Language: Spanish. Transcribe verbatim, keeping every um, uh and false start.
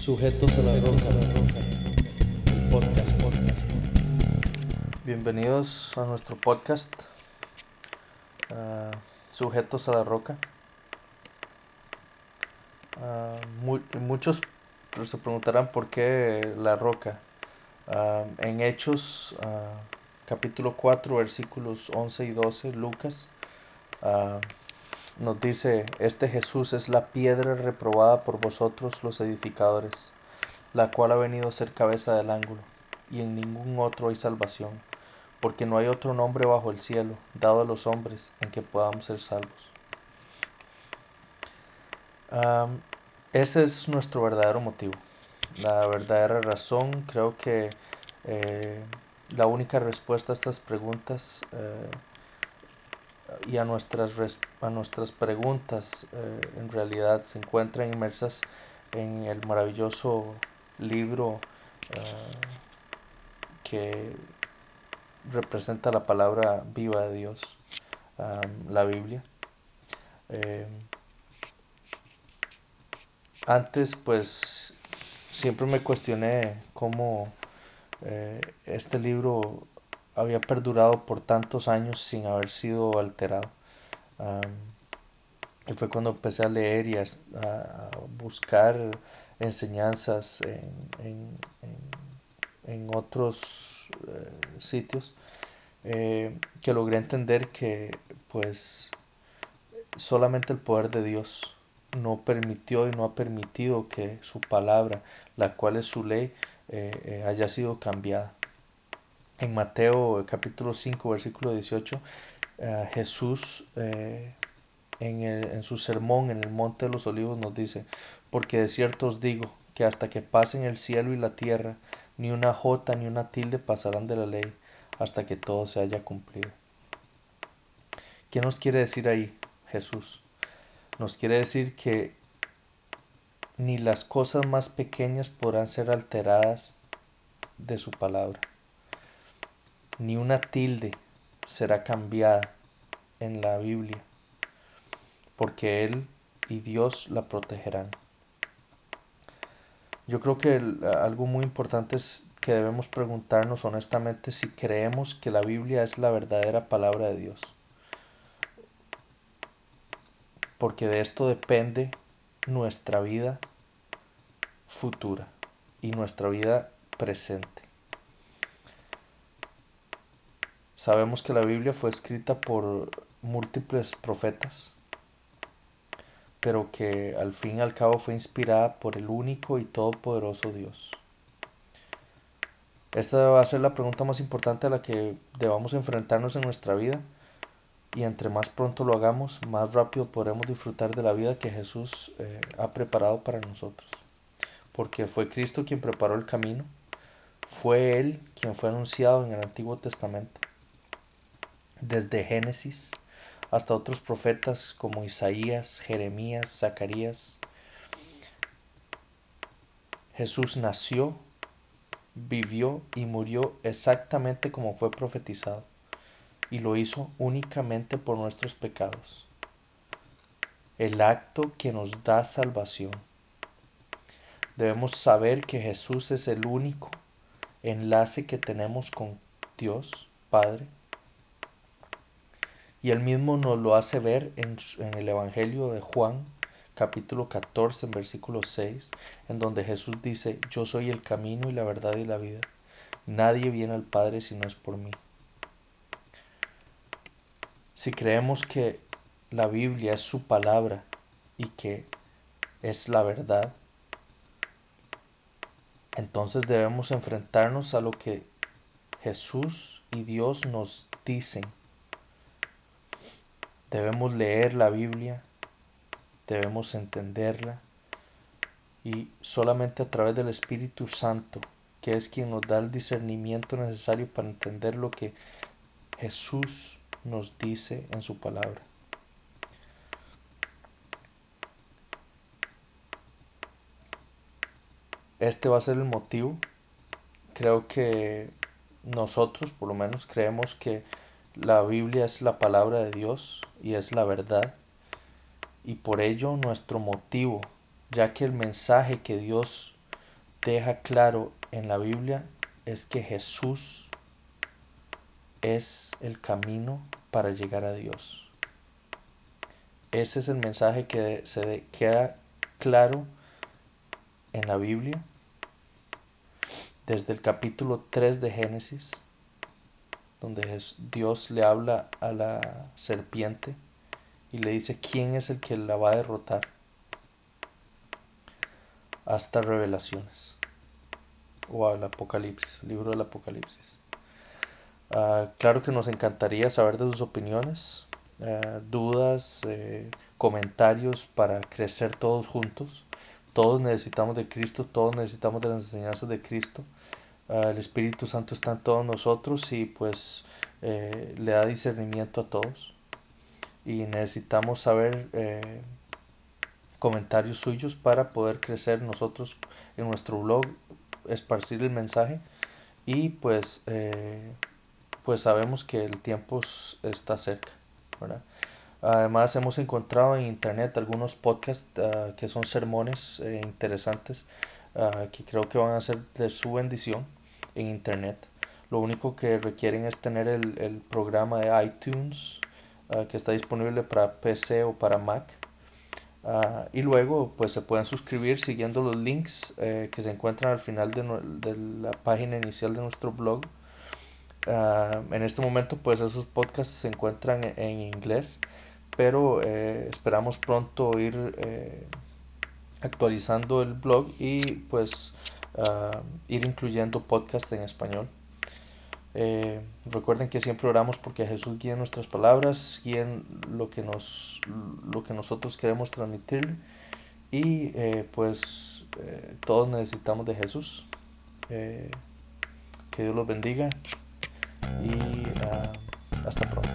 Sujetos a la Roca, el podcast. Bienvenidos a nuestro podcast, uh, Sujetos a la Roca. Uh, mu- muchos se preguntarán por qué la roca. Uh, en Hechos, uh, capítulo cuatro, versículos once y doce, Lucas uh, nos dice: Este Jesús es la piedra reprobada por vosotros los edificadores, la cual ha venido a ser cabeza del ángulo, y en ningún otro hay salvación, porque no hay otro nombre bajo el cielo dado a los hombres en que podamos ser salvos. Um, ese es nuestro verdadero motivo, la verdadera razón. Creo que eh, la única respuesta a estas preguntas eh, y a nuestras, res- a nuestras preguntas eh, en realidad se encuentran inmersas en el maravilloso libro uh, que representa la palabra viva de Dios, um, la Biblia. Eh, Antes, pues, siempre me cuestioné cómo eh, este libro había perdurado por tantos años sin haber sido alterado. Um, y fue cuando empecé a leer y a, a buscar enseñanzas en, en, en, en otros eh, sitios, eh, que logré entender que, pues, solamente el poder de Dios no permitió y no ha permitido que su palabra, la cual es su ley, eh, eh, haya sido cambiada. En Mateo capítulo cinco, versículo dieciocho, eh, Jesús eh, en, el, en su sermón en el Monte de los Olivos nos dice: Porque de cierto os digo que hasta que pasen el cielo y la tierra, ni una jota ni una tilde pasarán de la ley, hasta que todo se haya cumplido. ¿Qué nos quiere decir ahí Jesús? Nos quiere decir que ni las cosas más pequeñas podrán ser alteradas de su palabra, ni una tilde será cambiada en la Biblia, porque Él y Dios la protegerán. Yo creo que el, algo muy importante es que debemos preguntarnos honestamente si creemos que la Biblia es la verdadera palabra de Dios, porque de esto depende nuestra vida futura y nuestra vida presente. Sabemos que la Biblia fue escrita por múltiples profetas, pero que al fin y al cabo fue inspirada por el único y todopoderoso Dios. Esta va a ser la pregunta más importante a la que debamos enfrentarnos en nuestra vida, y entre más pronto lo hagamos, más rápido podremos disfrutar de la vida que Jesús eh, ha preparado para nosotros. Porque fue Cristo quien preparó el camino, fue Él quien fue anunciado en el Antiguo Testamento, desde Génesis hasta otros profetas como Isaías, Jeremías, Zacarías. Jesús nació, vivió y murió exactamente como fue profetizado, y lo hizo únicamente por nuestros pecados, el acto que nos da salvación. Debemos saber que Jesús es el único enlace que tenemos con Dios Padre, y Él mismo nos lo hace ver en, en el Evangelio de Juan capítulo catorce, en versículo seis, en donde Jesús dice: Yo soy el camino y la verdad y la vida. Nadie viene al Padre si no es por mí. Si creemos que la Biblia es su palabra y que es la verdad, entonces debemos enfrentarnos a lo que Jesús y Dios nos dicen. Debemos leer la Biblia, debemos entenderla, y solamente a través del Espíritu Santo, que es quien nos da el discernimiento necesario para entender lo que Jesús nos dice en su palabra. Este va a ser el motivo. Creo que nosotros, por lo menos, creemos que la Biblia es la palabra de Dios y es la verdad, y por ello nuestro motivo, ya que el mensaje que Dios deja claro en la Biblia es que Jesús es el camino para llegar a Dios. Ese es el mensaje que se queda claro en la Biblia desde el capítulo tres de Génesis, donde Dios le habla a la serpiente y le dice quién es el que la va a derrotar, hasta Revelaciones o al Apocalipsis, el libro del Apocalipsis. Uh, claro que nos encantaría saber de sus opiniones, uh, dudas, eh, comentarios para crecer todos juntos. Todos necesitamos de Cristo, todos necesitamos de las enseñanzas de Cristo. Uh, el Espíritu Santo está en todos nosotros y pues eh, le da discernimiento a todos. Y necesitamos saber eh, comentarios suyos para poder crecer nosotros en nuestro blog, esparcir el mensaje y pues eh, pues sabemos que el tiempo está cerca, ¿verdad? Además hemos encontrado en internet algunos podcasts uh, que son sermones eh, interesantes uh, que creo que van a ser de su bendición en internet. Lo único que requieren es tener el, el programa de iTunes uh, que está disponible para P C o para Mac. Uh, y luego pues se pueden suscribir siguiendo los links eh, que se encuentran al final de, no, de la página inicial de nuestro blog. Uh, en este momento pues esos podcasts se encuentran en, en inglés, pero eh, esperamos pronto ir eh, actualizando el blog y pues uh, ir incluyendo podcasts en español. Eh, recuerden que siempre oramos porque Jesús guíe nuestras palabras, guíe lo que, nos, lo que nosotros queremos transmitir y eh, pues eh, todos necesitamos de Jesús. Eh, que Dios los bendiga y uh, hasta pronto.